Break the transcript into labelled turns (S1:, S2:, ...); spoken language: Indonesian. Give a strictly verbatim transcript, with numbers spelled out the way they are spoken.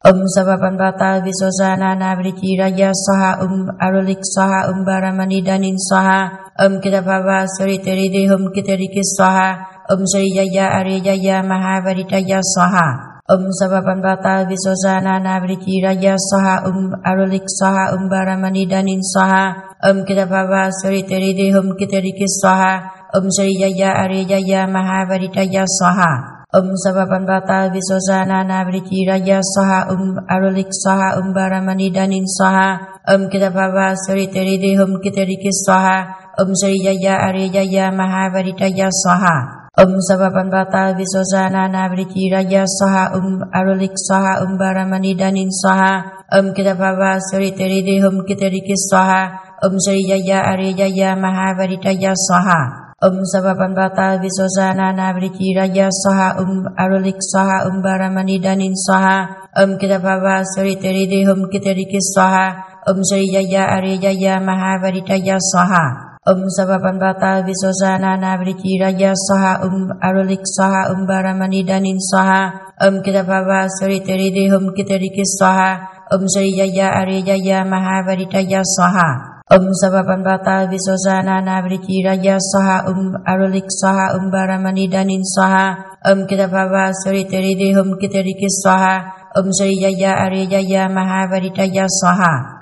S1: Om Sabapanbata Visosana Navriti Raya Saha Um Arulik Saha Um Baramani Danin Saha Om Kitapava Suriteri Dehum Kiterikis Saha Om Sri Jaya Arya Jaya Mahavaritaya Saha Om Sabapanbata Visosana Navriti Raya Saha Um Arulik Saha Um Baramani Danin Saha Om Kitapava Suriteri Dehum Kiterikis Saha Om Sri Jaya Arya Jaya Mahavaritaya Saha Om Sabapanbata Visosana Navriti Raya Saha Um Arulik Saha Um Baramani Danin Saha Om Kitapava Suriteri Dehum Kiterikis Saha Om Sri Jaya Arya Jaya Mahavaritaya Saha Om Sabapanbata Visosana Navriti Raya Saha Um Arulik Saha Um Baramani Danin Saha Om Kitapava Suriteri Dehum Kiterikis Saha Om Sri Jaya Arya Jaya Mahavaritaya Saha Om Sabapanbata Visosana Navriti Raya Saha Um Arulik Saha Um Baramani Danin Saha Om Kitapava Suriteri Dehum Kiterikis Saha Om Sri Jaya Arya Jaya Mahavaritaya Saha Om Sabapanbata Visosana Navriti Raya Saha Um Arulik Saha Um Baramani Danin Saha Om Kitapava Suriteri Dehum Kiterikis Saha Om Sri Jaya Arya Jaya Mahavaritaya Saha Om Sabapanbata Visosana Navriti Raya Saha Um Arulik Saha Um Baramani Danin Saha Om Kitapava Suriteri Dehum Kiterikis Saha Om Sri Jaya Arya Jaya Mahavaritaya Saha